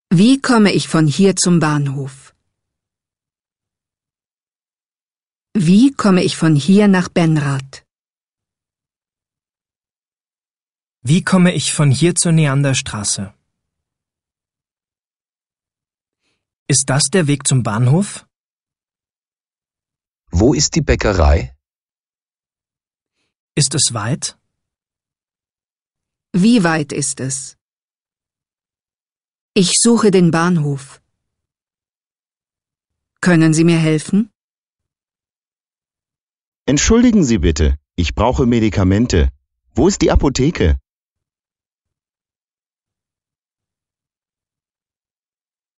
Wie komme ich von hier zum Bahnhof? Wie komme ich von hier nach Benrath? Wie komme ich von hier zur Neanderstraße? Ist das der Weg zum Bahnhof? Wo ist die Bäckerei? Ist es weit? Wie weit ist es? Ich suche den Bahnhof. Können Sie mir helfen? Entschuldigen Sie bitte, ich brauche Medikamente. Wo ist die Apotheke?